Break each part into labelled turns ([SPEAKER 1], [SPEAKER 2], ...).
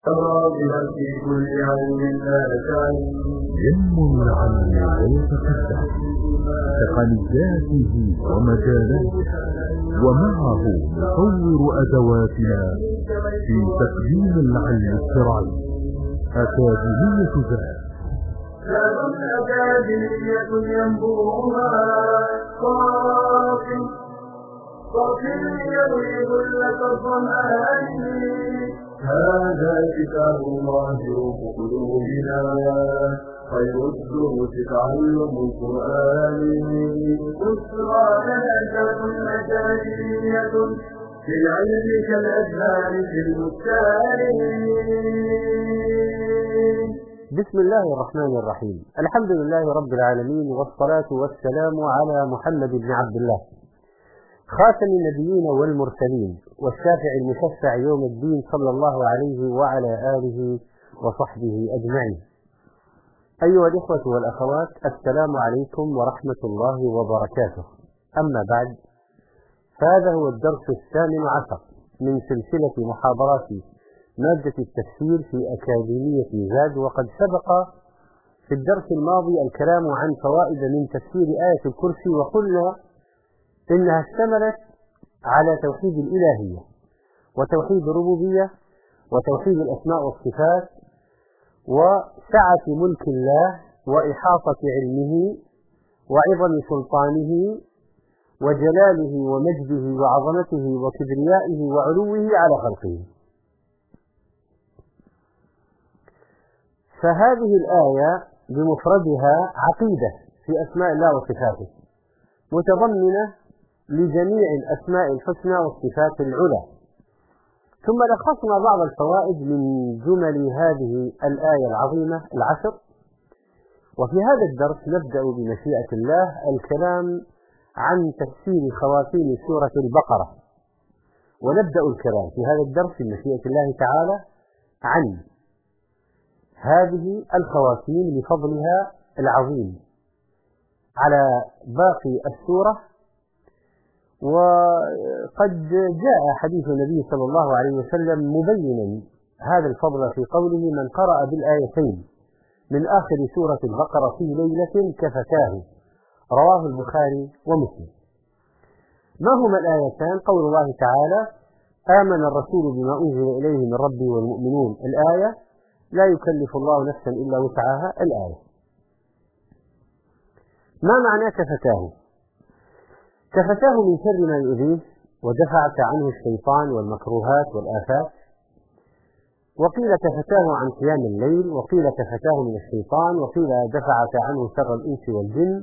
[SPEAKER 1] راغبا في كل علم لا تعلم
[SPEAKER 2] ينمو العلم ويتقدم تقنياته ومجالاته، ومعه نطور أدواتنا في تقديم العلم الشرعي. أكاديمية ذات
[SPEAKER 1] أكاديمية ينبوها صافي يروي لك الظمآن. هذا كتاب الله روح قلوبنا، خير الدروس تعلم القرآن. بشرى لنا أكاديمية في العلم كالأزهار في البستان.
[SPEAKER 3] بسم الله الرحمن الرحيم. الحمد لله رب العالمين، والصلاة والسلام على محمد بن عبد الله، خاتم النبيين والمرسلين، والشافع المشفع يوم الدين، صلى الله عليه وعلى آله وصحبه أجمعين. أيها الإخوة والأخوات، السلام عليكم ورحمة الله وبركاته. أما بعد، فهذا هو الدرس 18 من سلسلة محاضرات مادة التفسير في أكاديمية زاد. وقد سبق في الدرس الماضي الكلام عن فوائد من تفسير آية الكرسي، وقلنا إنها اشتملت على توحيد الإلهية وتوحيد الربوبية وتوحيد الأسماء والصفات وسعة ملك الله وإحاطة علمه وعظم سلطانه وجلاله ومجده وعظمته وكبريائه وعلوه على خلقه. فهذه الآية بمفردها عقيدة في أسماء الله وصفاته، متضمنة لجميع الأسماء الحسنى والصفات العلى. ثم لخصنا بعض الفوائد من جمل هذه الآية العظيمة 10. وفي هذا الدرس نبدأ بمشيئة الله الكلام عن تفسير خواتيم سورة البقرة، ونبدأ الكلام في هذا الدرس بمشيئة الله تعالى عن هذه الخواتيم لفضلها العظيم على باقي السورة. وقد جاء حديث النبي صلى الله عليه وسلم مبينا هذا الفضل في قوله: من قرأ بالآيتين من آخر سورة البقرة في ليلة كفتاه. رواه البخاري ومسلم. ما هما الآيتان؟ قول الله تعالى: آمن الرسول بما أنزل إليه من ربه والمؤمنون، الآية لا يكلف الله نفسا إلا وسعها، الآية. ما معنى كفتاه؟ كفتاه من شر ما يؤذيه، ودفعت عنه الشيطان والمكروهات والآفات. وقيل كفتاه عن قيام الليل، وقيل كفتاه من الشيطان، وقيل دفعت عنه شر الإنس والجن.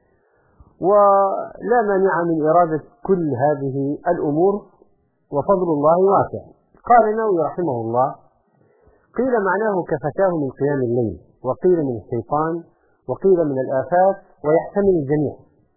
[SPEAKER 3] ولا مانع من إرادة كل هذه الأمور، وفضل الله واسع. قال النووي رحمه الله: قيل معناه كفتاه من قيام الليل، وقيل من الشيطان، وقيل من الآفات، ويحتمل الجميع.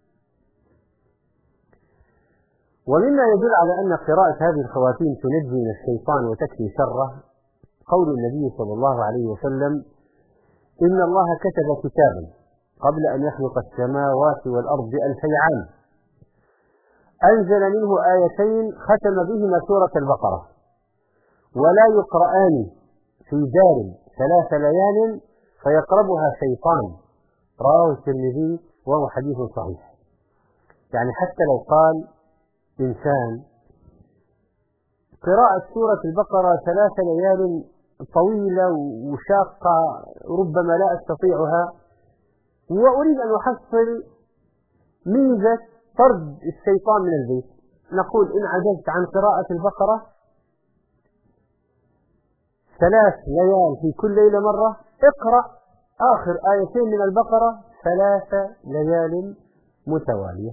[SPEAKER 3] ومما يدل على أن قراءة هذه الخواتيم تنجي من الشيطان وتكفي شره قول النبي صلى الله عليه وسلم: إن الله كتب كتابا قبل أن يخلق السماوات والأرض ب2000 عام، أنزل منه آيتين ختم بهما سورة البقرة، ولا يقرآن في دار 3 ليال فيقربها شيطان. رواه الترمذي وهو حديث صحيح. يعني حتى لو قال إنسان قراءة سورة البقرة 3 ليال طويلة وشاقة ربما لا أستطيعها، وأريد أن أحصل ميزة طرد الشيطان من البيت، نقول: إن عجزت عن قراءة البقرة 3 ليال في كل ليلة مرة، اقرأ آخر آيتين من البقرة 3 ليال متوالية.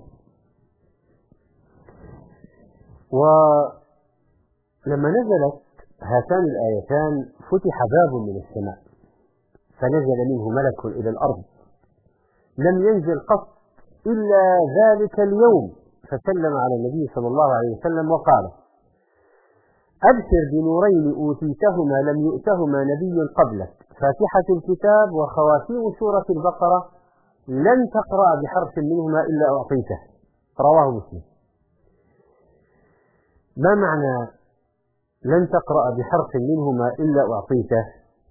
[SPEAKER 3] ولما نزلت هاتان الآيتان فتح باب من السماء، فنزل منه ملك إلى الأرض لم ينزل قط إلا ذلك اليوم، فسلم على النبي صلى الله عليه وسلم وقال: أبشر بنورين أوتيتهما لم يؤتهما نبي قبلك، فاتحة الكتاب وخواتيم سورة البقرة، لن تقرأ بحرف منهما إلا أعطيته. رواه مسلم. ما معنى لن تقرأ بحرف منهما إلا أعطيته،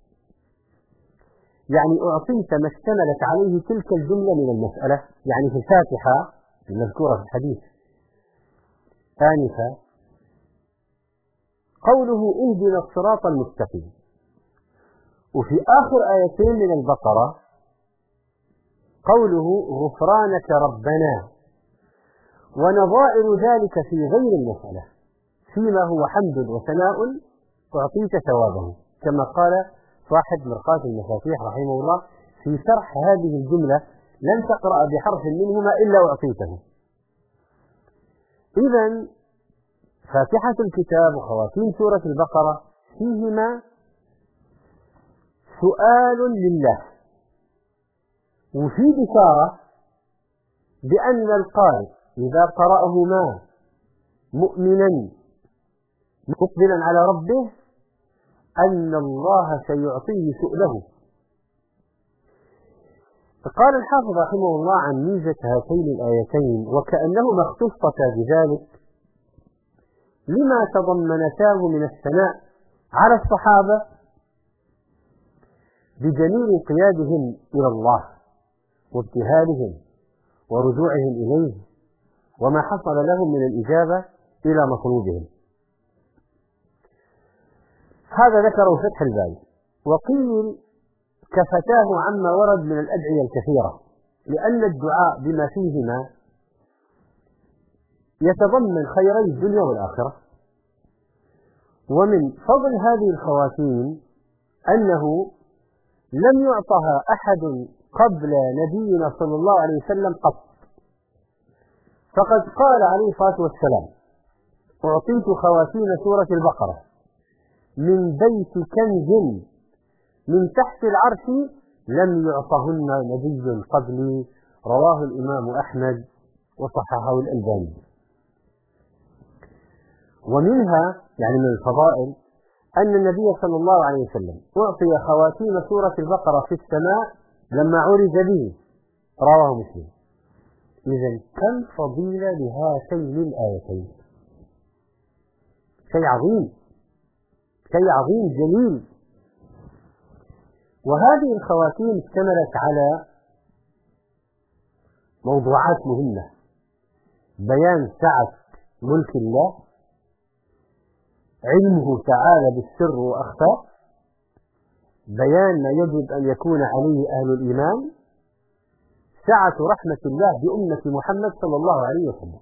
[SPEAKER 3] يعني أعطيت ما اشتملت عليه تلك الجملة من المسألة. يعني في الفاتحة المذكورة في الحديث آنفا قوله اهدنا الصراط المستقيم، وفي آخر آيتين من البقرة قوله غفرانك ربنا، ونظائر ذلك في غير المسألة فيما هو حمد وثناء أعطيت ثوابه، كما قال صاحب مرقاة المفاتيح رحمه الله في شرح هذه الجملة: لن تقرأ بحرف منهما إلا أعطيته. إذن فاتحة الكتاب وخواتيم سورة البقرة فيهما سؤال لله، وفي بشارة بأن القارئ إذا قرأهما مؤمنا مقبلا على ربه أن الله سيعطيه سؤله. فقال الحافظ رحمه الله عن ميزة هاتين الآيتين: وكأنهما اختصتا بذلك لما تضمنتاه من الثناء على الصحابة بجميل انقيادهم إلى الله وابتهالهم ورجوعهم إليه، وما حصل لهم من الإجابة إلى مطلوبهم. هذا ذكره فتح الباري. وقيل كفتاه عما ورد من الأدعية الكثيرة، لأن الدعاء بما فيهما يتضمن خيري الدنيا والآخرة. ومن فضل هذه الخواتيم أنه لم يعطها أحد قبل نبينا صلى الله عليه وسلم قط، فقد قال عليه الصلاة والسلام: أعطيت خواتيم سورة البقرة من بيت كنز من تحت العرش لم يعطهن نبي قبلي، رواه الإمام أحمد وصححه الألباني. ومنها يعني من الفضائل أن النبي صلى الله عليه وسلم أعطي خواتيم سورة البقرة في السماء لما عرج به، رواه مسلم. إذن كم فضيلة لهاتين الآيتين، شيء عظيم، شيء عظيم جميل. وهذه الخواتيم اشتملت على موضوعات مهمة: بيان سعة ملك الله، علمه تعالى بالسر وأخفى، بيان ما يجب أن يكون عليه أهل الإيمان، سعة رحمة الله بأمة محمد صلى الله عليه وسلم.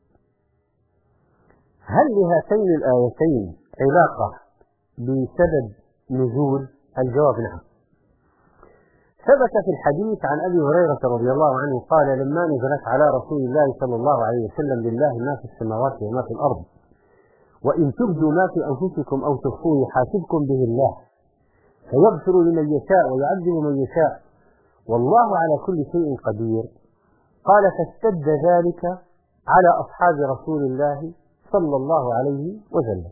[SPEAKER 3] هل لهاتين الآيتين علاقة بسبب نزول؟ الجواب نعم. ثبت في الحديث عن أبي هريرة رضي الله عنه قال: لما نزلت على رسول الله صلى الله عليه وسلم: لله ما في السماوات وما في الأرض، وإن تبدوا ما في أنفسكم أو تخفوه يحاسبكم به الله، فيغفر لمن يشاء ويعذب من يشاء، والله على كل شيء قدير. قال: فاشتد ذلك على أصحاب رسول الله صلى الله عليه وسلم،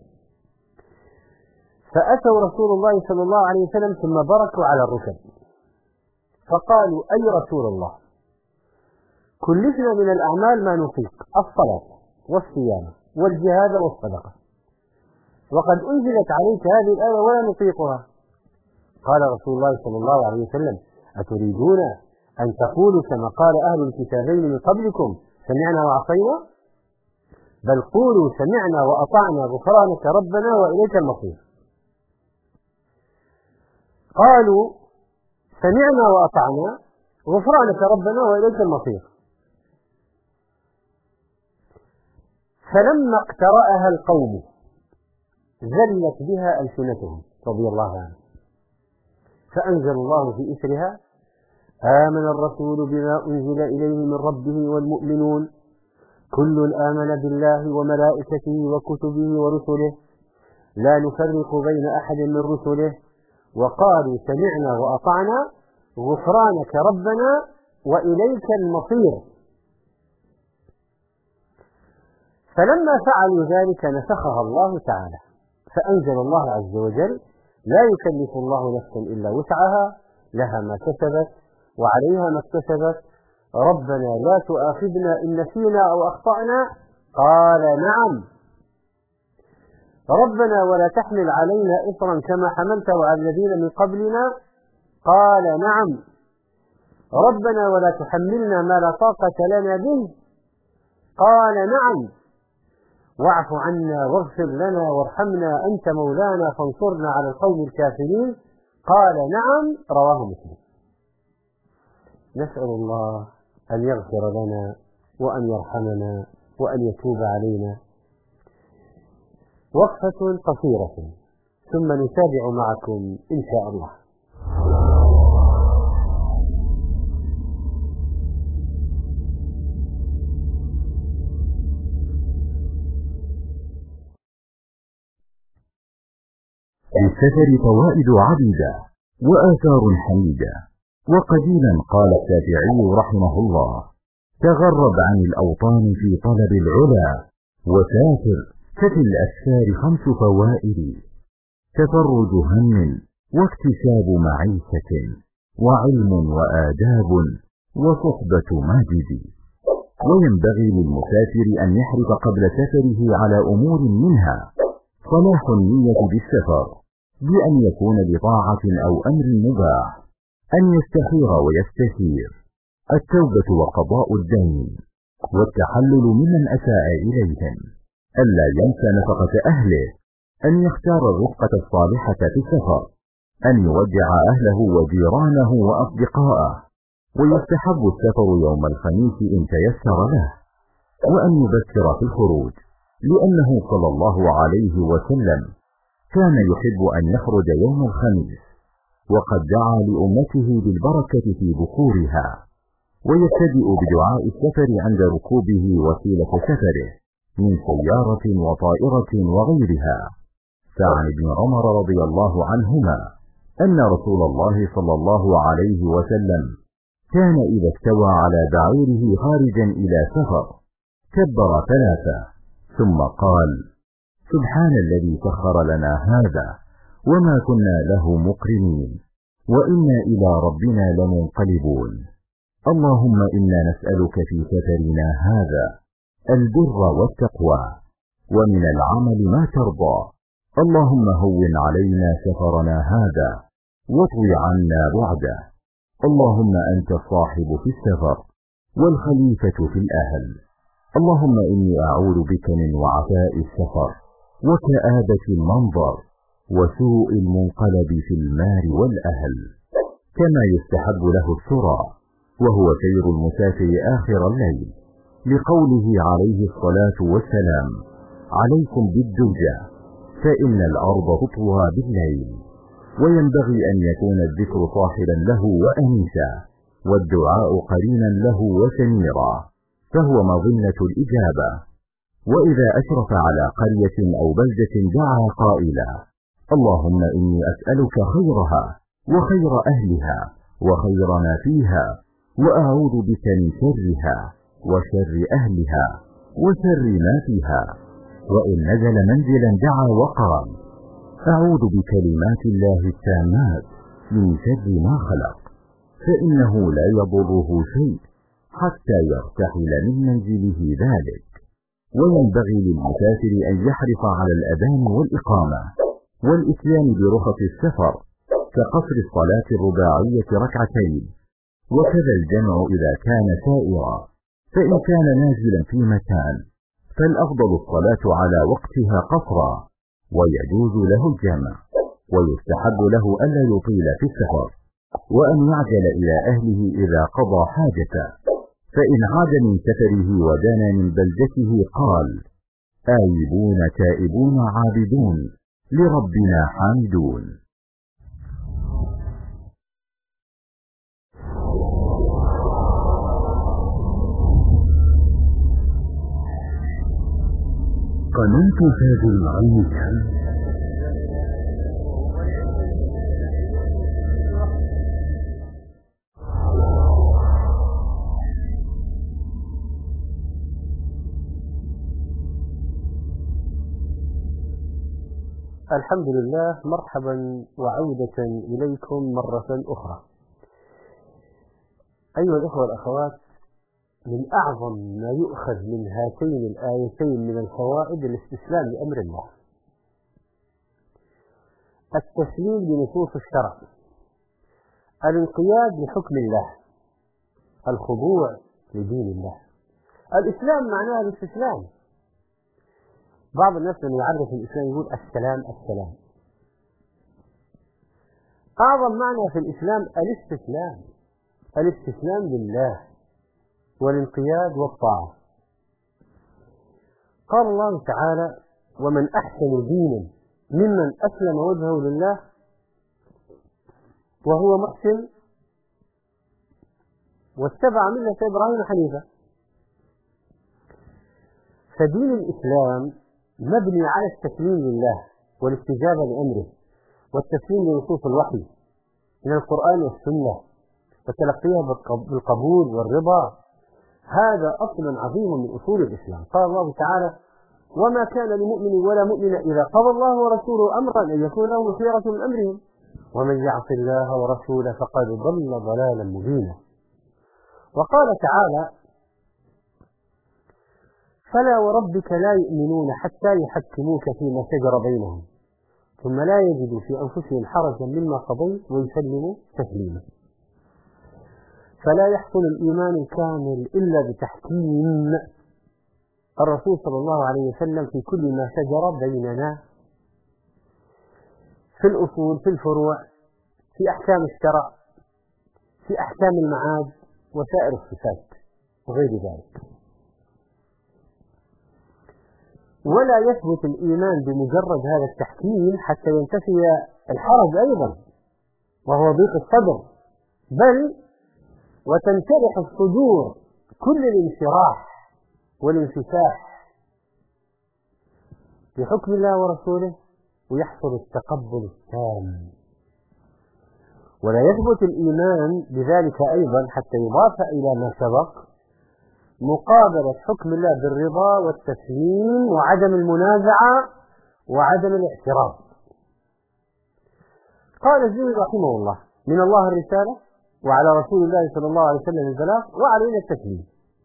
[SPEAKER 3] فأتوا رسول الله صلى الله عليه وسلم ثم بركوا على الركب، فقالوا: أي رسول الله، كلفنا من الأعمال ما نطيق، الصلاة والصيام والجهاد والصدقة، وقد أنزلت عليك هذه الآية ولا نطيقها. قال رسول الله صلى الله عليه وسلم: أتريدون أن تقولوا كما قال أهل الكتابين من قبلكم: سمعنا وعصينا؟ بل قولوا: سمعنا وأطعنا غفرانك ربنا وإليك المصير. قالوا: سمعنا وأطعنا غفرانك ربنا وإليك المصير. فلما اقترأها القوم ذلت بها ألسنتهم رضي الله عنه، فأنزل الله في إثرها: آمن الرسول بما أنزل إليه من ربه والمؤمنون كل آمن بالله وملائكته وكتبه ورسله لا نفرق بين أحد من رسله وقالوا: سمعنا وأطعنا غفرانك ربنا وإليك المصير. فلما فعلوا ذلك نسخها الله تعالى، فأنزل الله عز وجل: لا يكلف الله نفسا إلا وسعها، لها ما كسبت وعليها ما اكتسبت، ربنا لا تؤاخذنا إن نسينا أو أخطأنا. قال: نعم. ربنا ولا تحمل علينا إصرا كما حملته على الذين من قبلنا قال نعم. ربنا ولا تحملنا ما لا طاقة لنا به قال نعم. واعف عنا واغفر لنا وارحمنا أنت مولانا فانصرنا على القوم الكافرين قال نعم. رواه مسلم. نسأل الله أن يغفر لنا وأن يرحمنا وأن يتوب علينا. وقفة قصيرة ثم نتابع معكم إن شاء الله.
[SPEAKER 2] للسفر فوائد عديدة وآثار حميدة. وقديما قال الشافعي رحمه الله: تغرب عن الأوطان في طلب العلا وسافر، ففي الأسفار 5 فوائد: تفرج هم واكتساب معيشة وعلم وآداب وصحبة ماجد. وينبغي للمسافر أن يحرص قبل سفره على أمور منها: صلاح النية بالسفر بأن يكون لطاعة أو أمر مباح، أن يستخير ويستشير، التوبة وقضاء الدين، والتحلل ممن أساء إليهم، ألا ينسى نفقة أهله، أن يختار الرفقة الصالحة في السفر، أن يودع أهله وجيرانه وأصدقاءه، ويستحب السفر يوم الخميس إن تيسر له، وأن يبكر في الخروج، لأنه صلى الله عليه وسلم كان يحب أن يخرج يوم الخميس، وقد دعا لأمته بالبركة في بكورها. ويبتدئ بدعاء السفر عند ركوبه وسيلة سفره من سيارة وطائرة وغيرها. فعن ابن عمر رضي الله عنهما أن رسول الله صلى الله عليه وسلم كان إذا استوى على بعيره خارجا إلى سفر كبر 3 ثم قال: سبحان الذي سخر لنا هذا وما كنا له مقرنين وإنا إلى ربنا لمنقلبون. اللهم إنا نسألك في سفرنا هذا البر والتقوى، ومن العمل ما ترضى. اللهم هون علينا سفرنا هذا واطوي عنا بعده. اللهم أنت الصاحب في السفر والخليفة في الأهل. اللهم إني أعوذ بك من وعثاء السفر وكآبة المنظر وسوء المنقلب في المال والأهل. كما يستحب له السرى وهو سير المسافر آخر الليل، لقوله عليه الصلاة والسلام: عليكم بالدجى فإن الأرض تطوى بالليل. وينبغي أن يكون الذكر صاحبا له وأنيسا، والدعاء قرينا له وسميرا، فهو مظنة الإجابة. وإذا أشرف على قرية أو بلدة دعا قائلا: اللهم إني أسألك خيرها وخير أهلها وخير ما فيها، وأعوذ بك من شرها وشر أهلها وشر ما فيها. وإن نزل منزلا دعا وقال: أعوذ بكلمات الله التامات من شر ما خلق، فإنه لا يضره شيء حتى يرتحل من منزله ذلك. وينبغي للمسافر أن يحرص على الأذان والإقامة والإتيان برخص السفر، كقصر الصلاة الرباعية 2 وكذا الجمع إذا كان سائرا. فإن كان نازلا في مكان فالأفضل الصلاة على وقتها قصرا، ويجوز له الجمع. ويستحب له ألا يطيل في السفر، وأن يعجل إلى أهله إذا قضى حاجته. فإن عاد من سفره ودنا من بلدته قال: آيبون تائبون عابدون لربنا حامدون.
[SPEAKER 4] قناة تاج العلمية.
[SPEAKER 3] الحمد لله، مرحبا وعودة إليكم مرة أخرى. أيها الأخوة والأخوات، من أعظم ما يؤخذ من هاتين الآيتين من الفوائد الاستسلام لأمر الله. التسليم لنصوص الشرع، الانقياد لحكم الله، الخضوع لدين الله. الإسلام معناه الاستسلام. بعض الناس لما يعرف الإسلام يقول السلام السلام. أعظم معنى في الإسلام الاستسلام، الاستسلام لله والانقياد والطاعة. قال الله تعالى: ومن أحسن دينا ممن أسلم وجهه لله وهو محسن واتبع ملة إبراهيم حنيفا. فدين الإسلام مبني على التسليم لله والاستجابة لأمره والتسليم لنصوص الوحي من القرآن والسنة وتلقيها بالقبول والرضا. هذا أصل عظيم من أصول الإسلام. قال الله تعالى: وما كان لمؤمن ولا مؤمنة إذا قضى الله ورسوله أمرا أن يكون له خيرة من أمرهم ومن يعص الله ورسوله فقد ضل ضلالا مبينا. وقال تعالى: فلا وربك لا يؤمنون حتى يحكموك فيما شجر بينهم ثم لا يجدوا في أنفسهم حرجا مما قضيت ويسلموا تسليما. فلا يحصل الإيمان الكامل إلا بتحكيم الرسول صلى الله عليه وسلم في كل ما شجر بيننا، في الأصول، في الفروع، في أحكام الشرع، في أحكام المعاد وسائر الصفات وغير ذلك. ولا يثبت الإيمان بمجرد هذا التحكيم حتى ينتفي الحرج أيضا وهو ضيق الصدر، بل وتنشرح الصدور كل الانشراح والانفتاح بحكم الله ورسوله ويحصل التقبل التام. ولا يثبت الإيمان بذلك أيضا حتى يضاف إلى ما سبق مقابلة حكم الله بالرضا والتسليم وعدم المنازعة وعدم الاعتراض. قال الزهري رحمه الله: من الله الرسالة وعلى رسول الله صلى الله عليه وسلم البلاغ وعلينا التسليم.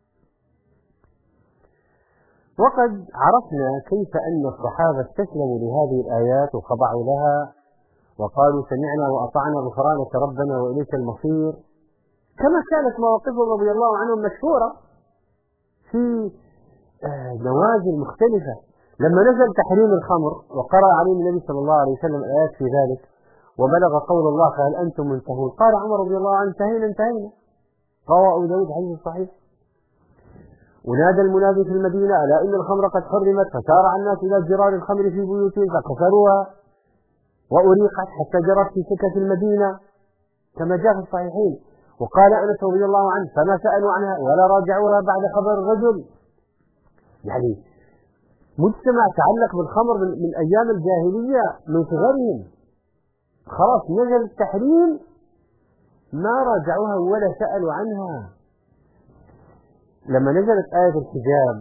[SPEAKER 3] وقد عرفنا كيف أن الصحابة استسلموا لهذه الآيات وخضعوا لها وقالوا: سمعنا وأطعنا غفرانك ربنا وإليك المصير، كما كانت مواقفهم رضي الله عنهم مشهورة في نوازل مختلفة. لما نزل تحريم الخمر وقرأ عليه النبي صلى الله عليه وسلم الآيات في ذلك وبلغ قول الله: فهل أنتم منتهون؟ قال عمر رضي الله عنه: انتهينا انتهينا. رواه أبو داود حديث صحيح. ونادى المنادي في المدينة: ألا إن الخمر قد حرمت، فسارع الناس إلى جرار الخمر في بيوتهم فكسروها وأريقت حتى جرت في سكة المدينة كما جاء في الصحيحين. وقال أنس رضي الله عنه: فما سألوا عنها ولا راجعوها بعد خبر الرجل. يعني مجتمع تعلق بالخمر من أيام الجاهلية من صغرهم، خلاص نزل التحريم ما راجعوها ولا سألوا عنها. لما نزلت آية الحجاب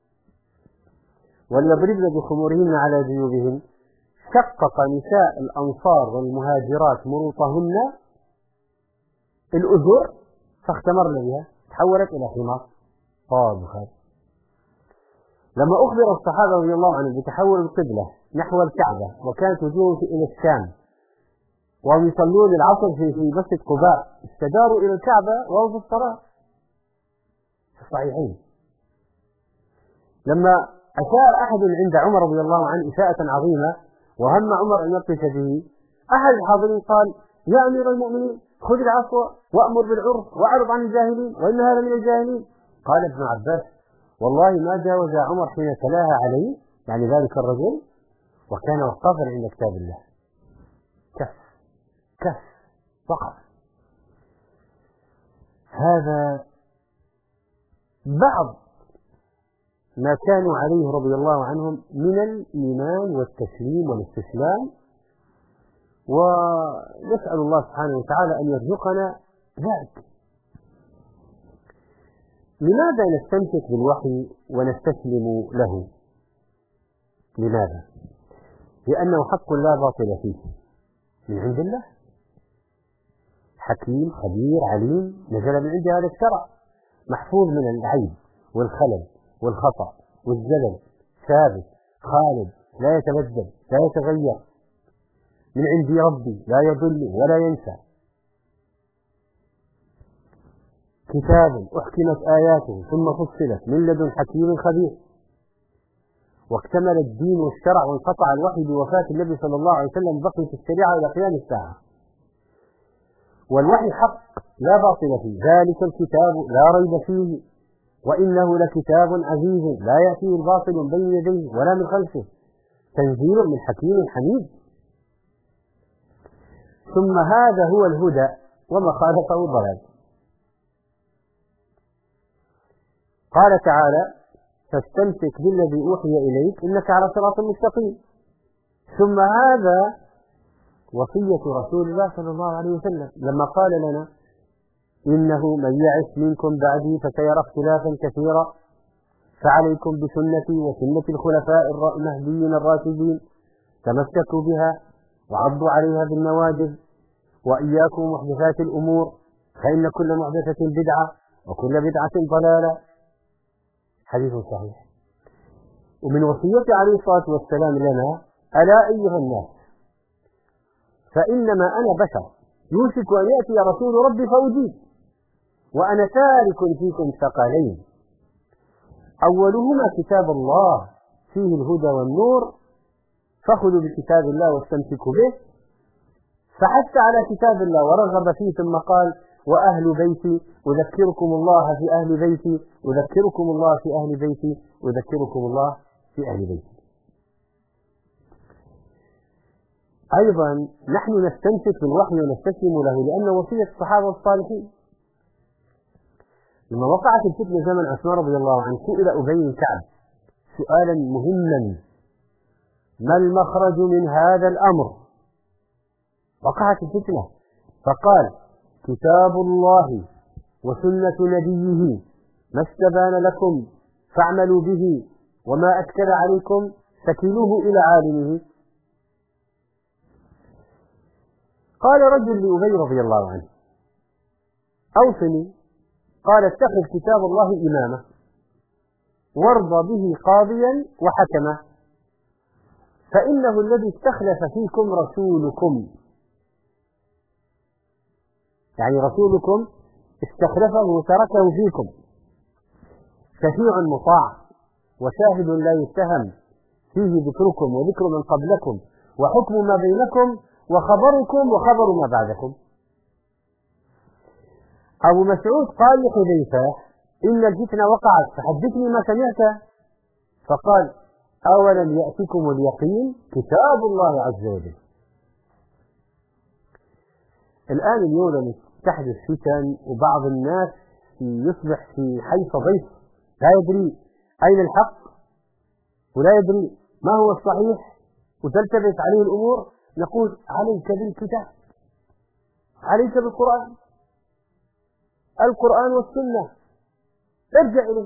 [SPEAKER 3] وليضربن بخمورهن على جيوبهن شقق نساء الأنصار والمهاجرات مروطهن الأزر فاختمرن بها، تحولت إلى حمار. طابخ. لما أخبر الصحابة رضي الله عنهم بتحول القبلة نحو الكعبة وكانت وجوههم إلى الشام وهم يصلون العصر في مسجد قباء، استداروا إلى الكعبة وهم في الصلاة في الصحيحين. لما أشار أحد عند عمر رضي الله عنه إساءة عظيمة وهم عمر أن يبطش به، أحد الحاضرين قال: يا أمير المؤمنين خذ العفو وأمر بالعرف وأعرض عن الجاهلين وإن هذا من الجاهلين. قال ابن عباس: والله ما جاوز عمر حين تلاها عليه، يعني ذلك الرجل، وكان وقافا عند كتاب الله. كف وقف. هذا بعض ما كانوا عليه رضي الله عنهم من الإيمان والتسليم والاستسلام، ونسأل الله سبحانه وتعالى أن يرزقنا ذلك. لماذا نستمسك بالوحي ونستسلم له؟ لماذا؟ لأنه حق لا باطل فيه من عند الله، حكيم خبير عليم، نزل من عند هذا الشرع، محفوظ من العيب والخلل والخطأ والزلل، ثابت خالد لا يتبدل لا يتغير. من عند ربي لا يضل ولا ينسى، كتاب أحكمت آياته ثم فصلت من لدن حكيم خبير. واكتمل الدين والشرع وانقطع الوحي بوفاة النبي صلى الله عليه وسلم، بقيت الشريعة إلى قيام الساعة. والوحي حق لا باطل فيه، ذلك الكتاب لا ريب فيه وإنه لكتاب عزيز لا يأتيه الباطل من بين يديه ولا من خلفه، تنزيل من حكيم حميد. ثم هذا هو الهدى وما خالفه الضلال. قال تعالى: فاستمسك بالذي أوحي إليك إنك على صراط مستقيم. ثم هذا وصية رسول الله صلى الله عليه وسلم لما قال لنا: إنه من يعش منكم بعدي فسيرى اختلافا كثيرا فعليكم بسنتي وسنة الخلفاء المهديين الراشدين تمسكوا بها وعضوا عليها بالنواجذ وإياكم محدثات الأمور فإن كل محدثة بدعة وكل بدعة ضلالة. حديث صحيح. ومن وصية عليه الصلاة والسلام لنا: ألا أيها الناس فإنما أنا بشر يوشك أن يأتي رسول ربي فأجيب وأنا تارك فيكم ثقلين، أولهما كتاب الله فيه الهدى والنور فخذوا بكتاب الله واستمسكوا به، فحث على كتاب الله ورغب فيه، ثم قال: وأهل بيتي أذكركم الله في أهل بيتي أذكركم الله في أهل بيتي أذكركم الله في أهل بيتي. أيضا نحن نستمسك بالوحي ونستسلم له لأن وصية الصحابة الصالحين. لما وقعت الفتنة زمن عثمان رضي الله عنه سئل أبي بن كعب سؤالا مهما: ما المخرج من هذا الأمر؟ وقعت الفتنة فقال: كتاب الله وسنة نبيه ما استبان لكم فاعملوا به وما أكد عليكم فكلوه إلى عالمه. قال رجل لأبي رضي الله عنه: أوصني. قال: اتخذ كتاب الله إمامة وارضى به قاضيا وحكما، فإنه الذي استخلف فيكم رسولكم، يعني رسولكم استخلفه وتركه فيكم، شفيع مطاع وشاهد لا يتهم فيه ذكركم وذكر من قبلكم وحكم ما بينكم وخبركم وخبر ما بعدكم. أبو مسعود قال لحذيفة: إن الفتنة وقعت فحدثني ما سمعت. فقال: أولم يأتكم اليقين كتاب الله عز وجل. الآن اليوم تحدث فتن وبعض الناس يصبح في حيث ضيف لا يدري أين الحق ولا يدري ما هو الصحيح وتلتبس عليه الأمور. نقول: عليك بالكتاب، عليك بالقرآن، القرآن والسنة، ارجع إليه.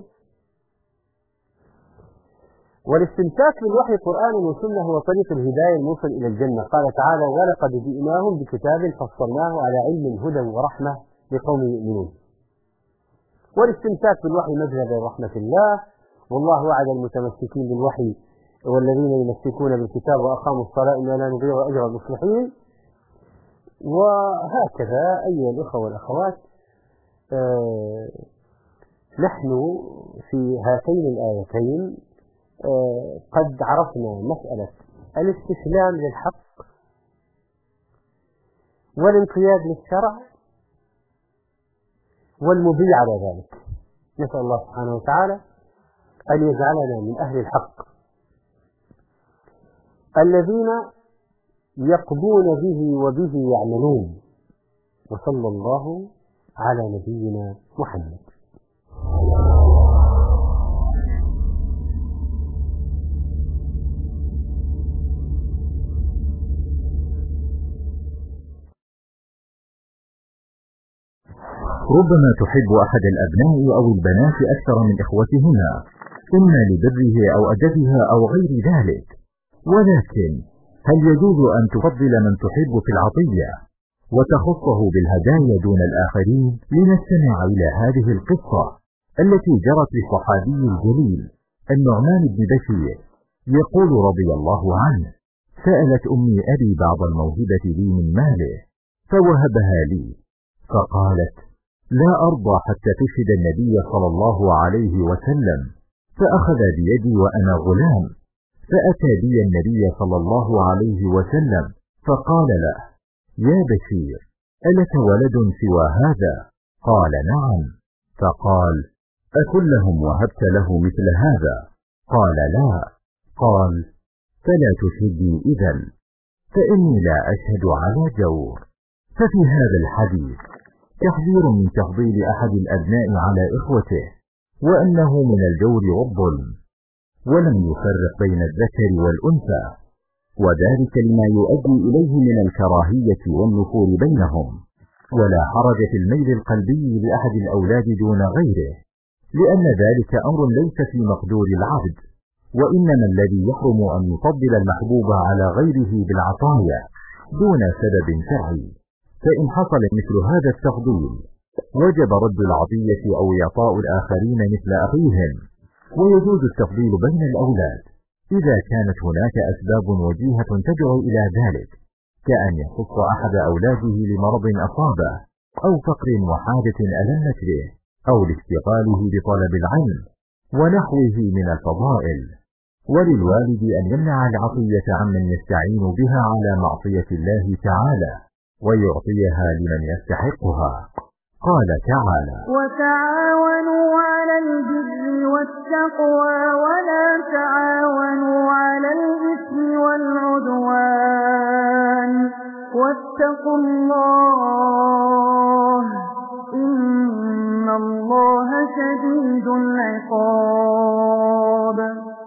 [SPEAKER 3] والاستمساك بالوحي قرآن وسنة هو طريق الهداية الموصل إلى الجنة. قال تعالى: ولقد جئناهم بكتاب فصلناه على علم هدى ورحمة لقوم يؤمنون. والاستمساك بالوحي مذهب رحمة الله، والله وعد المتمسكين بالوحي والذين يمسكون بالكتاب وأقاموا الصلاة إنا لا نضيع أجر المصلحين. وهكذا أيها الأخوة والأخوات، نحن في هاتين الآيتين قد عرفنا مسألة الاستسلام للحق والانقياد للشرع والمضي على ذلك. نسأل الله سبحانه وتعالى أن يجعلنا من أهل الحق الذين يقضون به وبه يعملون. وصلى الله على نبينا محمد.
[SPEAKER 2] ربما تحب أحد الأبناء أو البنات أكثر من إخوتهما، إما لبره أو أدبها أو غير ذلك، ولكن هل يجوز أن تفضل من تحب في العطية وتخصه بالهدايا دون الآخرين؟ لنستمع إلى هذه القصة التي جرت للصحابي الجليل النعمان بن بشير، يقول رضي الله عنه: سألت أمي أبي بعض الموهبة لي من ماله فوهبها لي، فقالت: لا أرضى حتى تشهد النبي صلى الله عليه وسلم. فأخذ بيدي وأنا غلام، فأتى بي النبي صلى الله عليه وسلم فقال له: يا بشير، ألك ولد سوى هذا؟ قال: نعم. فقال: أكلهم وهبت له مثل هذا؟ قال: لا. قال: فلا تشهدني إذن، فإني لا أشهد على جور. ففي هذا الحديث تحذير من تفضيل أحد الأبناء على إخوته، وأنه من الجور والظلم، ولم يفرق بين الذكر والأنثى، وذلك لما يؤدي إليه من الكراهية والنفور بينهم. ولا حرج في الميل القلبي لأحد الأولاد دون غيره، لأن ذلك أمر ليس في مقدور العبد، وإنما الذي يحرم أن يفضل المحبوب على غيره بالعطايا دون سبب شرعي. فإن حصل مثل هذا التفضيل وجب رد العطية أو إعطاء الآخرين مثل أخيهم. ويجوز التفضيل بين الأولاد إذا كانت هناك أسباب وجيهة تدعو إلى ذلك، كأن يخص أحد أولاده لمرض أصابه، أو فقر وحاجة ألمت به، أو لاشتغاله بطلب العلم ونحوه من الفضائل. وللوالد أن يمنع العطية عمن يستعين بها على معصية الله تعالى، ويعطيها لمن يستحقها. قال تعالى:
[SPEAKER 5] وتعاونوا على البر والتقوى ولا تعاونوا على الإثم والعدوان واتقوا الله إن الله شديد العقاب.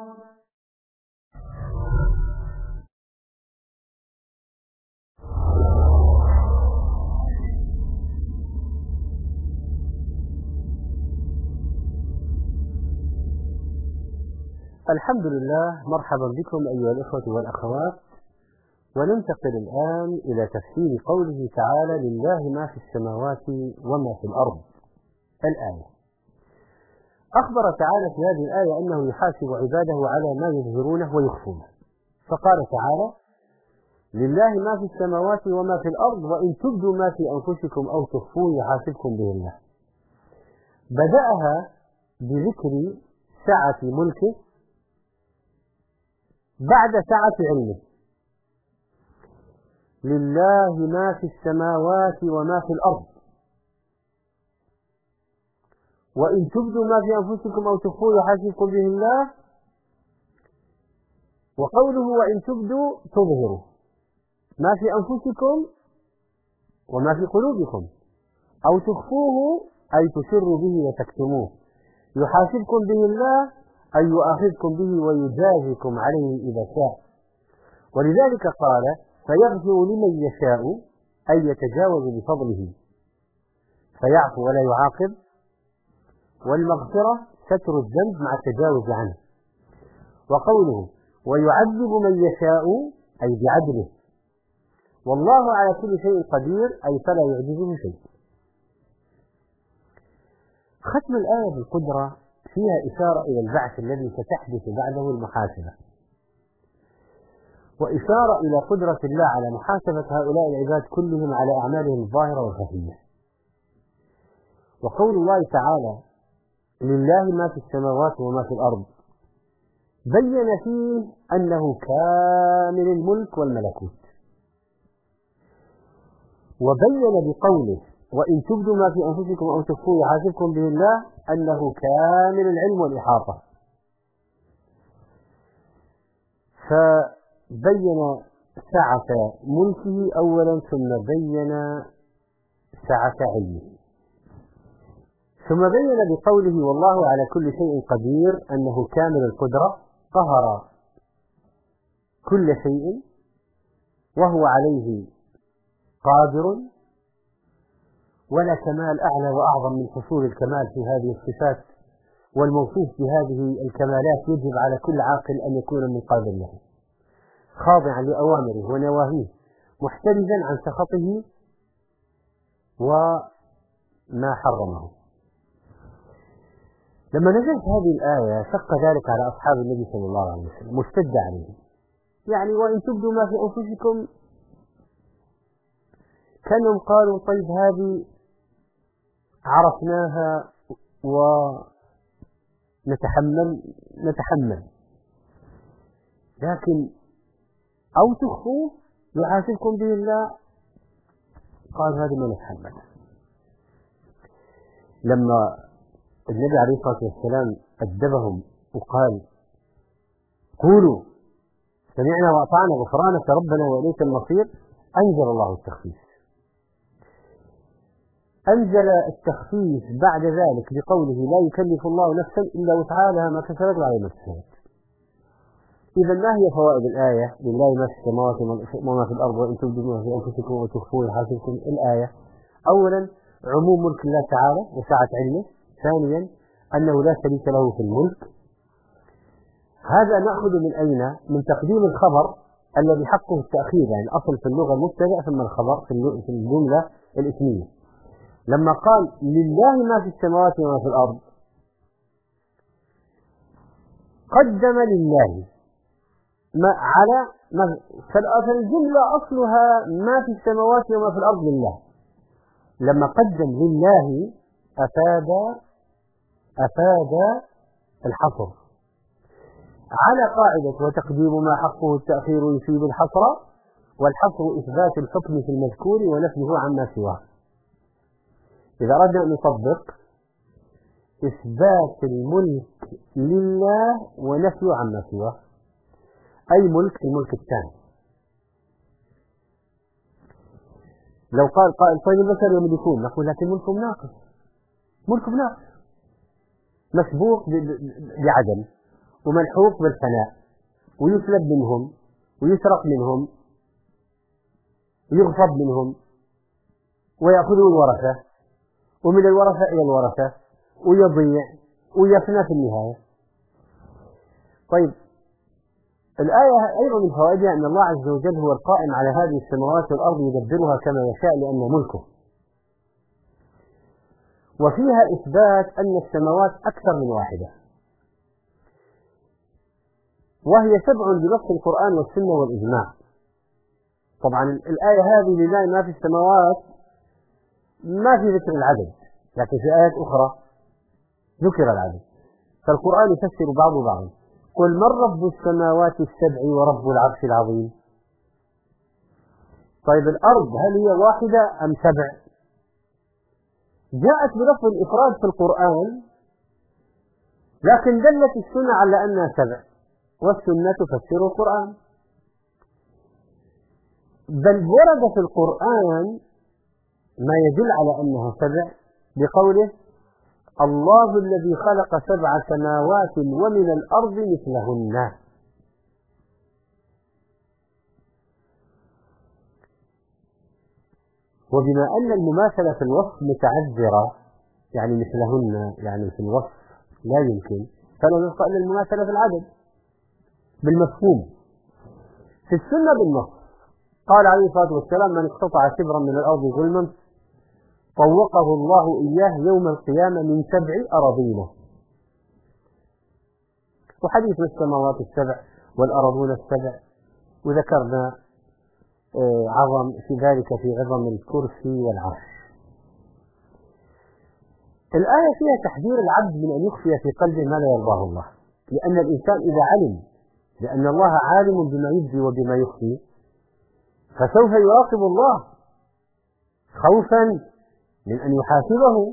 [SPEAKER 3] الحمد لله، مرحبا بكم أيها الأخوة والأخوات. وننتقل الآن إلى تفسير قوله تعالى: لله ما في السماوات وما في الأرض. الآية أخبر تعالى في هذه الآية أنه يحاسب عباده على ما يظهرونه ويخفونه، فقال تعالى: لله ما في السماوات وما في الأرض وإن تبدوا ما في أنفسكم أو تخفوه يحاسبكم به الله. بدأها بذكر سعة ملكه بعد سعة علمه. لله ما في السماوات وما في الأرض وإن تبدوا ما في أنفسكم أو تخفوه يحاسبكم به الله. وقوله وإن تبدوا تظهروا ما في أنفسكم وما في قلوبكم أو تخفوه أي تسروا به وتكتموه يحاسبكم به الله أي يؤاخذكم به ويجازيكم عليه إذا شاء. ولذلك قال: فيغفر لمن يشاء أي يتجاوز بفضله فيعفو ولا يعاقب. والمغفرة ستر الذنب مع التجاوز عنه. وقوله ويعذب من يشاء أي بعدله. والله على كل شيء قدير أي فلا يعجزه شيء. ختم الآية بالقدرة فيها إشارة إلى البعث الذي ستحدث بعده المحاسبة، وإشارة إلى قدرة الله على محاسبة هؤلاء العباد كلهم على أعمالهم الظاهرة والخفية. وقول الله تعالى: لله ما في السماوات وما في الأرض بين فيه أنه كامل الملك والملكوت، وبين بقوله وإن تبدوا ما في أنفسكم أو تخفوه يحاسبكم به الله أنه كامل العلم والإحاطة. فبين سعة ملكه أولا ثم بين سعة علمه، ثم بين بقوله والله على كل شيء قدير أنه كامل القدرة قهر كل شيء وهو عليه قادر، ولا كمال أعلى وأعظم من حصول الكمال في هذه الصفات، والموصوف بهذه الكمالات يجب على كل عاقل أن يكون منقادا له خاضعا لأوامره ونواهيه محترزا عن سخطه وما حرمه. لما نزلت هذه الآية شق ذلك على أصحاب النبي صلى الله عليه وسلم واشتد عليهم، يعني وإن تبدوا ما في أنفسكم، كانهم قالوا طيب هذه عرفناها ونتحمل، لكن أو تخفوه يحاسبكم به الله. قال هذه ما نتحمل. لما النبي عليه الصلاة والسلام أدبهم وقال قولوا سمعنا وأطعنا غفرانك ربنا وإليك المصير، أنزل الله التخفيف. أنزل التخفيف بعد ذلك بقوله لا يكلف الله نفسا إلا وسعها لها ما كسبت وعليها ما اكتسبت. إذا ما هي فوائد الآية؟ لله ما في السماوات وما في الأرض وإن تبدوا ما في أنفسكم وتخفوه يحاسبكم. الآية أولا عموم ملك الله تعالى وسعة علمه. ثانيا أنه لا شريك له في الملك. هذا نأخذ من أين؟ من تقديم الخبر الذي حقه التأخير، يعني أصل في اللغة المبتدأ ثم الخبر في الجملة الاسمية. لما قال لله ما في السماوات وما في الأرض قدم لله ما على ما، فالجملة أصلها ما في السماوات وما في الأرض لله. لما قدم لله أفاد الحصر على قاعدة وتقديم ما حقه التأخير يفيد الحصر، والحصر إثبات الحكم في المذكور ونفيه عما سواه. إذا أردنا أن نطبق إثبات الملك لله ونفيه عما سواه، أي ملك الملك الثاني. لو قال قائل طيب البشر يملكون، نقول لكن ملكهم ناقص، ملكهم ناقص مسبوق بعدم وملحوق بالفناء، ويسلب منهم ويسرق منهم ويغصب منهم ويأخذوا الورثة، ومن الورثة إلى الورثة، ويضيع ويفنى في النهاية. طيب الآية أيضا من فوائدها أن الله عز وجل هو القائم على هذه السماوات والأرض يدبرها كما يشاء لأن ملكه. وفيها إثبات أن السماوات أكثر من واحدة، وهي 7 بنص القرآن والسنة والإجماع. طبعا الآية هذه لله ما في السماوات ما في ذكر العدد، لكن في آيات أخرى ذكر العدد، فالقرآن يفسر بعضه بعضا. قل من رب السماوات السبع ورب العرش العظيم. طيب الأرض هل هي واحدة أم 7؟ جاءت بلفظ الإفراد في القرآن، لكن دلت السنة على أنها 7، والسنة تفسر القرآن. بل ورد في القرآن ما يدل على أنها 7 بقوله الله الذي خلق 7 سماوات ومن الأرض مثلهن. وبما أن المماثلة في الوصف متعذرة، يعني مثلهن يعني في الوصف لا يمكن، فلا نلقى إلا المماثلة في العدد بالمفهوم. في السنة بالنص قال عليه الصلاة والسلام من اقتطع شبرا من الأرض ظلما طوقه الله إياه يوم القيامة من 7 أراضين. وحديث السماوات ال7 والأراضون ال7، وذكرنا عظم في ذلك في عظم الكرسي والعرش. الآية فيها تحذير العبد من أن يخفي في قلبه ما لا يرضاه الله، لأن الإنسان إذا علم لأن الله عالم بما يبدي وبما يخفي فسوف يراقب الله خوفا من أن يحاسبه.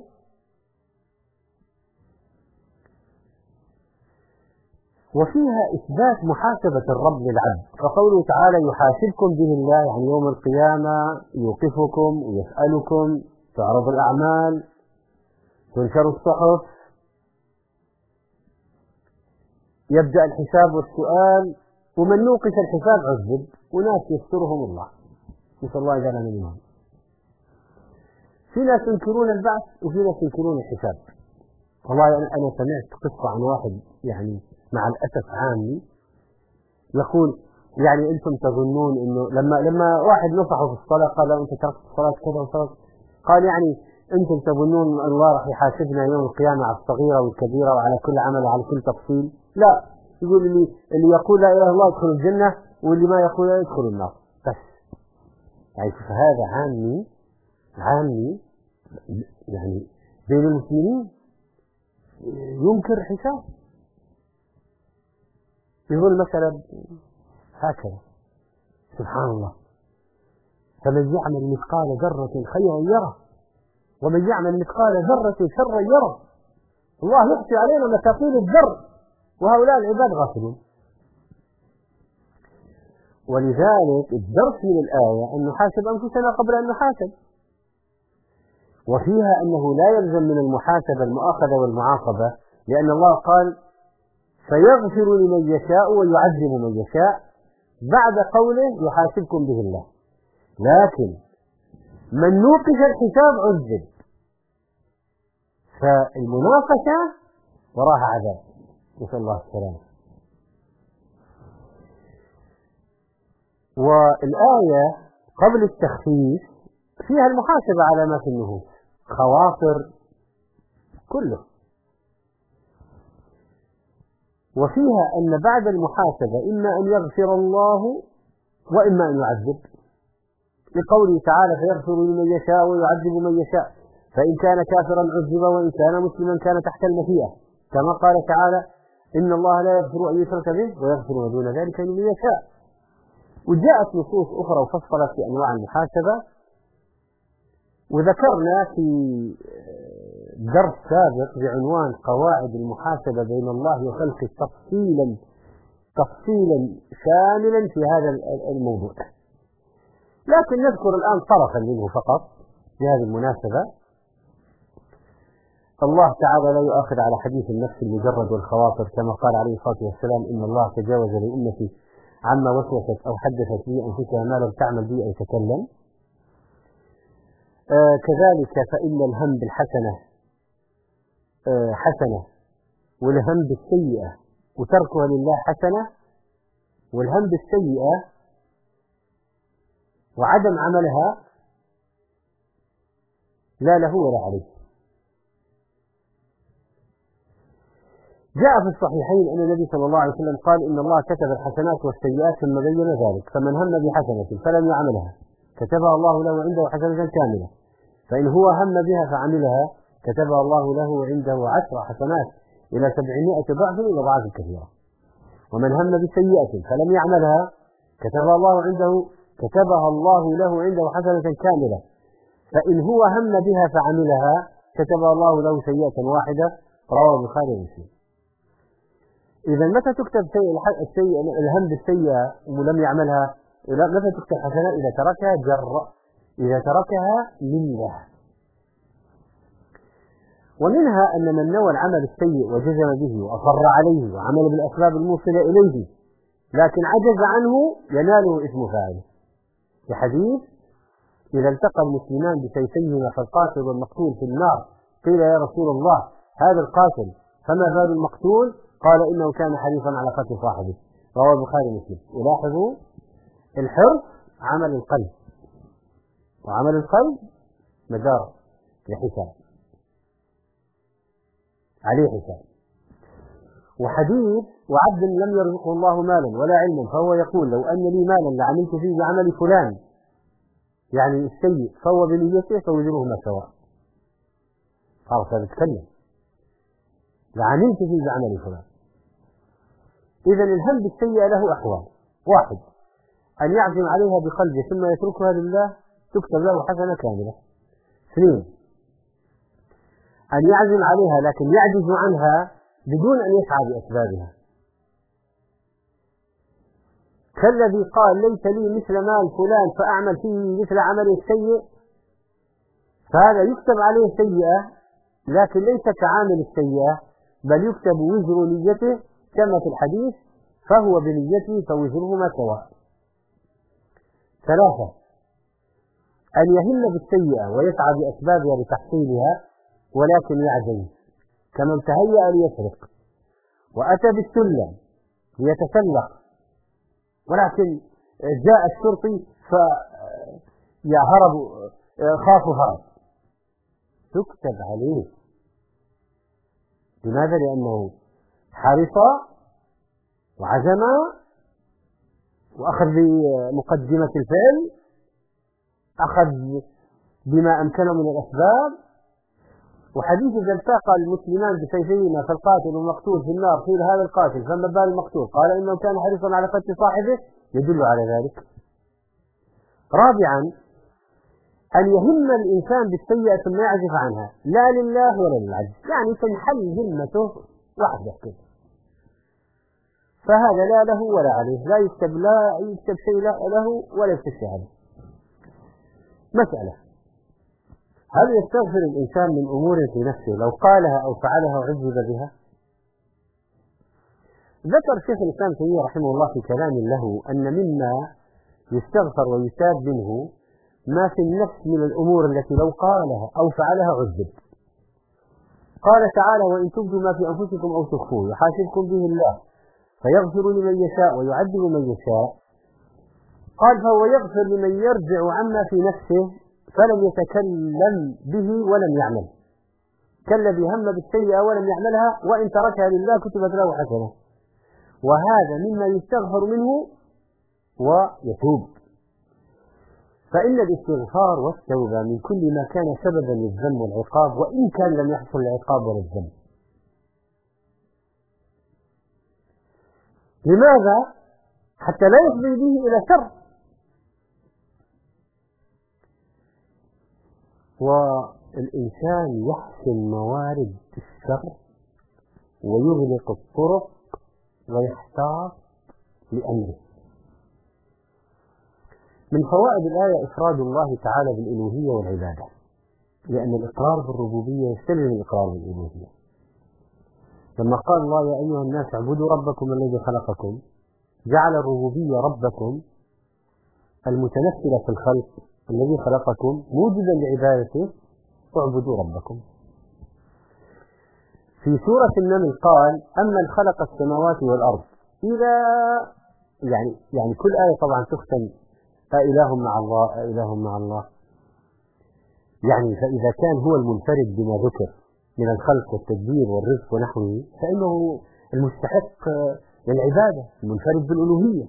[SPEAKER 3] وفيها إثبات محاسبة الرب للعبد، فقوله تعالى يحاسبكم به الله، يعني يوم القيامة يوقفكم ويسألكم، تعرض الأعمال، تنشر الصحف، يبدأ الحساب والسؤال، ومن نوقش الحساب عذب، وناس يسترهم الله، نسأل الله يجعلنا منهم. في ناس ينكرون البعث وفي ناس ينكرون الحساب. والله أنا سمعت قصة عن واحد يعني مع الأسف عامي يقول يعني أنتم تظنون إنه لما واحد نصحه في الصلاة قال له أنت تركت الصلاة كذا وصلاة، قال يعني أنتم تظنون أن الله راح يحاسبنا يوم القيامة على الصغيرة والكبيرة وعلى كل عمل وعلى كل تفصيل؟ لا، يقول اللي يقول لا إله إلا الله يدخل الجنة، واللي ما يقول لا يدخل النار بس. يعني هذا عامي يعني بين المسلمين ينكر حساب. يقول مثلا هكذا سبحان الله: فمن يعمل مثقال ذرة خيرا يره ومن يعمل مثقال ذرة شرا يره. الله يخفي علينا مثاقيل الذر وهؤلاء العباد غافلون. ولذلك الدرس من الآية أن نحاسب أنفسنا قبل أن نحاسب، وفيها أنه لا يلزم من المحاسبة المؤاخذة والمعاقبة، لأن الله قال: فيغفر لمن يشاء ويعذب من يشاء، بعد قوله يحاسبكم به الله. لكن من نوقش الحساب عذب، فالمناقشة وراها عذاب، نسأل الله السلامة. والآية قبل التخفيف فيها المحاسبة على ما في النفوس، خواطر كله، وفيها أن بعد المحاسبة إما أن يغفر الله وإما أن يعذب، لقوله تعالى: فيغفر لمن يشاء ويعذب من يشاء، فإن كان كافرا عذب وإن كان مسلما كان تحت المشيئة، كما قال تعالى: إن الله لا يغفر أن يشرك به ويغفر ما دون ذلك لمن يشاء. وجاءت نصوص أخرى وفصلت في أنواع المحاسبة، وذكرنا في درس سابق بعنوان قواعد المحاسبة بين الله وخلقه تفصيلا شاملا في هذا الموضوع، لكن نذكر الآن طرفا منه فقط بهذه المناسبة. الله تعالى لا يؤاخذ على حديث النفس المجرد والخواطر، كما قال عليه الصلاة والسلام: إن الله تجاوز لأمتي عما وسوست أو حدثت به أنفسها ما لم تعمل به أو تكلم. كذلك فإن الهم بالحسنة حسنة، والهم بالسيئة وتركها لله حسنة، والهم بالسيئة وعدم عملها لا له ولا عليه. جاء في الصحيحين أن النبي صلى الله عليه وسلم قال: إن الله كتب الحسنات والسيئات ثم بين ذلك، فمن هم بحسنة فلم يعملها كتبها الله له عنده حسنة كاملة، فإن هو هم بها فعملها كتبها الله له عنده 10 حسنات إلى 700 ضعف إلى أضعاف كثيرة. ومن هم بسيئة فلم يعملها كتبها الله له عنده حسنة كاملة، فإن هو هم بها فعملها كتبها الله له سيئة واحدة. رواه البخاري ومسلم. إذا متى تكتب الهم بالسيئة ولم يعملها؟ متى تكتب حسنة؟ إذا تركها جر، إذا تركها منه. ومنها أن من نوى العمل السيء وجزم به وأصر عليه وعمل بالأسباب الموصلة إليه لكن عجز عنه يناله اسم فاعله، في حديث: إذا التقى المسلمان بسيفيهما فالقاتل والمقتول في النار، قيل: يا رسول الله هذا القاتل فما بال المقتول؟ قال: إنه كان حريصا على قتل صاحبه. رواه البخاري ومسلم. ولاحظوا الحرص عمل القلب، وعمل القلب مدار لحساب عليه حساب. وحديث: وعبد لم يرزقه الله مالا ولا علما فهو يقول: لو أن لي مالا لعملت فيه بعمل فلان، يعني السيء، فهو بنيته فوزرهما سواء. خلاص هذا يتكلم، لعملت فيه بعمل فلان. إذا الهم بالسيئة له أحوال: 1 أن يعزم عليها بقلبه ثم يتركها لله تكتب له حسنة كاملة. 2 أن يعزم عليها لكن يعجز عنها بدون أن يسعى بأسبابها، كالذي قال: ليس لي مثل مال فلان فأعمل فيه مثل عمل السيء، فهذا يكتب عليه سيئة لكن ليس كعامل السيئة، بل يكتب وزر نيته كما في الحديث: فهو بنيته فوزرهما سواء. 3 أن يهم بالسيئة ويسعى بأسبابها لتحصيلها ولكن يعجز، كمن تهيأ ليسرق وأتى بالسلم ليتسلق ولكن جاء الشرطي خافوا هرب، تكتب عليه. لماذا؟ لأنه حرص وعزم وأخذ بمقدمة الفعل، أخذ بما أمكنه من الأسباب. وحديث إذا التقى المسلمان بسيفيهما فالقاتل والمقتول في النار قيل هذا القاتل فما بال المقتول قال إنه كان حريصا على قتل صاحبه يدل على ذلك. رابعا أن يهم الإنسان بالسيئة ثم يعزف عنها لا لله ولا للعجز، يعني تنحل همته وحده كده، فهذا لا له ولا عليه، لا يكتب شيء له ولا يكتب شيء عليه. مسألة: هل يستغفر الإنسان من أمور في نفسه لو قالها أو فعلها وعذب بها؟ ذكر شيخ الإسلام تيمية رحمه الله في كلام له أن مما يستغفر ويتاب منه ما في النفس من الأمور التي لو قالها أو فعلها عذب. قال تعالى: وإن تبدوا ما في أنفسكم أو تخفوه يحاسبكم به الله فيغفر لمن يشاء ويعذب من يشاء. قال: فهو يغفر لمن يرجع عما في نفسه فلم يتكلم به ولم يعمل، كالذي هم بالسيئة ولم يعملها وإن تركها لله كتبت له حسنة، وهذا مما يستغفر منه ويتوب. فإن الاستغفار والتوبة من كل ما كان سببا للذنب والعقاب وإن كان لم يحصل العقاب ولا الذنب. لماذا؟ حتى لا يفضي به إلى شر. والإنسان يحسن موارد الشر ويغلق الطرق ويحتاط لأمره. من فوائد الآية إفراد الله تعالى بالألوهية والعبادة، لأن الإقرار بالربوبية يستلزم الإقرار بالألوهية. لما قال الله: يا أيها الناس اعبدوا ربكم الذي خلقكم، جعل الربوبية ربكم المتمثلة في الخلق الذي خلقكم موجبا لعبادته، اعبدوا ربكم. في سورة النمل قال: أمن خلق السماوات والأرض إلى يعني كل آية طبعا تختم أإله مع الله أإله مع الله، يعني فإذا كان هو المنفرد بما ذكر من الخلق والتدبير والرزق ونحوه فإنه المستحق للعبادة، المنفرد بالألوهية.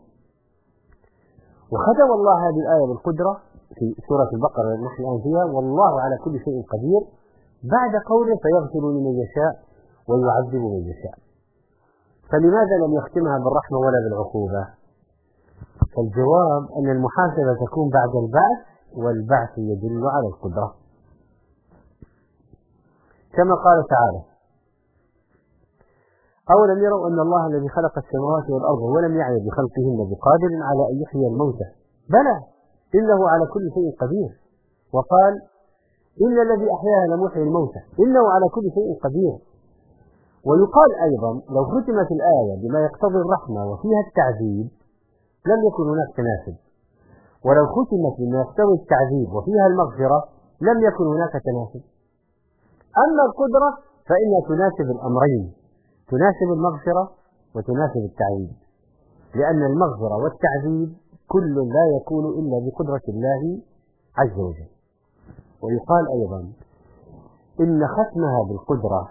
[SPEAKER 3] وختم الله هذه الآية بالقدرة في سورة البقرة التي نحن الآن فيها: والله على كل شيء قدير، بعد قوله: فيغفر لمن يشاء ويعذب من يشاء. فلماذا لم يختمها بالرحمة ولا بالعقوبة؟ فالجواب أن المحاسبة تكون بعد البعث، والبعث يدل على القدرة، كما قال تعالى: أولم يروا أن الله الذي خلق السماوات والأرض ولم يعي بخلقهن بقادر على أن يحيي الموتى بلى إنه على كل شيء قدير. وقال: إن الذي أحياها لمحيي الموتى إنه على كل شيء قدير. ويقال أيضا: لو ختمت الآية بما يقتضي الرحمة وفيها التعذيب لم يكن هناك تناسب، ولو ختمت بما يقتضي التعذيب وفيها المغفرة لم يكن هناك تناسب. أما القدرة فإنها تناسب الأمرين، تناسب المغفرة وتناسب التعذيب، لأن المغفرة والتعذيب كل لا يكون إلا بقدرة الله عز وجل. ويقال أيضا إن ختمها بالقدرة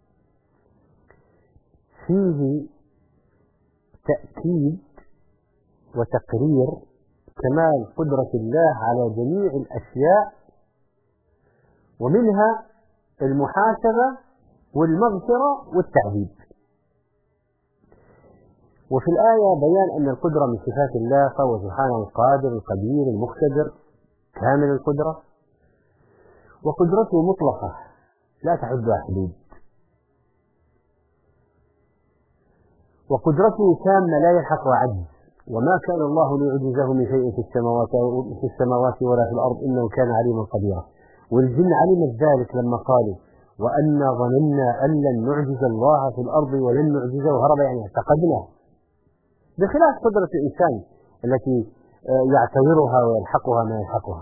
[SPEAKER 3] فيه تأكيد وتقرير كمال قدرة الله على جميع الأشياء، ومنها المحاسبة والمغفرة والتعذيب. وفي الآية بيان أن القدرة من صفات الله، فهو سبحانه القادر القدير المقتدر كامل القدرة، وقدرته مطلقة لا تعدها حدود، وقدرته تامة لا يلحقها عجز، وما كان الله ليعجزه من شيء في السماوات ولا في الأرض إنه كان عليما قديرا. والجن علمت ذلك لما قالوا: وأنا ظننا أن لن نعجز الله في الأرض ولن نعجزه هربا، يعني اعتقدنا، بخلاف قدرة الإنسان التي يعتبرها ويلحقها ما يلحقها.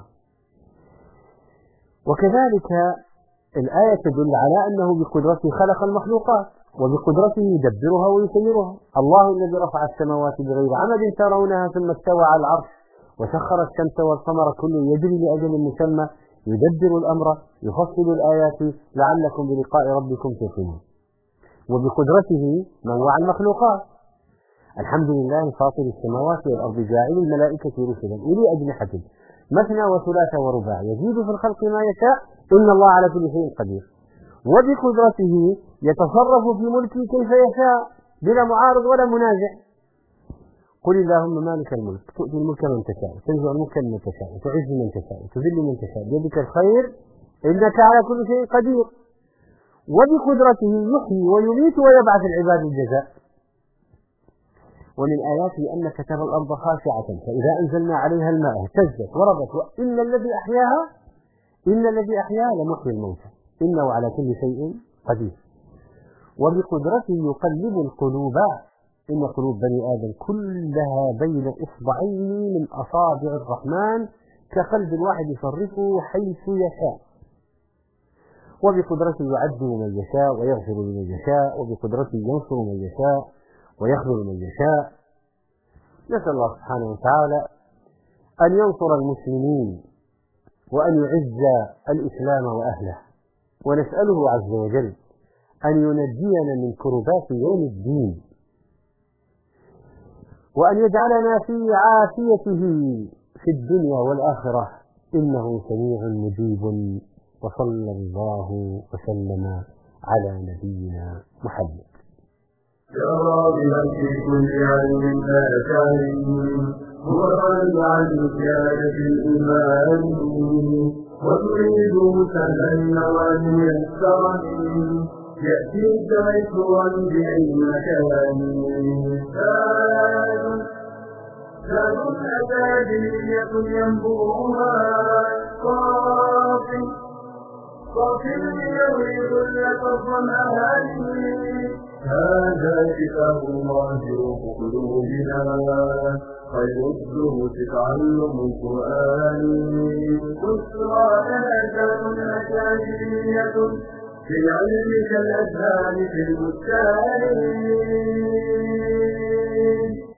[SPEAKER 3] وكذلك الآية تدل على أنه بقدرته خلق المخلوقات وبقدرته يدبرها ويسيرها. الله الذي رفع السماوات بغير عمد ترونها ثم استوى على العرش وسخر الشمس والقمر كل يجري لأجل مسمى يدبر الأمر يفصل الآيات لعلكم بلقاء ربكم توقنون. وبقدرته نوع المخلوقات. الحمد لله فاطر السماوات والأرض جاعل الملائكة رسلا أولي أجنحة مثنى وثلاث ورباع يزيد في الخلق ما يشاء إن الله على كل شيء قدير وبقدرته يتصرف في ملكه كيف يشاء بلا معارض ولا منازع قل اللهم مالك الملك تؤتي الملك من تشاء تنزع الملك من تشاء تعز من تشاء تذل من تشاء بيدك الخير إنك على كل شيء قدير وبقدرته يحيي ويميت ويبعث العباد الجزاء ومن آياته أنك ترى الأرض خاشعة فإذا أنزلنا عليها الماء اهتزت وربت وإن الذي أحياها لمحيي الموتى إنه على كل شيء قدير وبقدرته يقلب القلوب إن قلوب بني آدم كلها بين إصبعين من أصابع الرحمن كقلب الواحد يصرفه حيث يشاء وبقدرته يعذب من يشاء ويغفر لمن يشاء وبقدرته ينصر من يشاء ويخذل من يشاء نسأل الله سبحانه وتعالى أن ينصر المسلمين وأن يعز الإسلام وأهله ونسأله عز وجل أن ينجينا من كربات يوم الدين وأن يجعلنا في عافيته في الدنيا والآخرة إنه سميع مجيب وصلى الله وسلم على نبينا محمد.
[SPEAKER 1] يا راغبا في كل علم لا تعلم وقال عن زيادة الإيمان وتريد سهلا وأن يسرني يأتي الدعيت بأي مكان زاد أكاديمية ينبوها صافي يروي ذلة الظمآن هذا كتاب الله روح قلوبنا خير الدروس تعلم القرآن بشرى لنا أكاديمية في العلم كالأزهار في البستان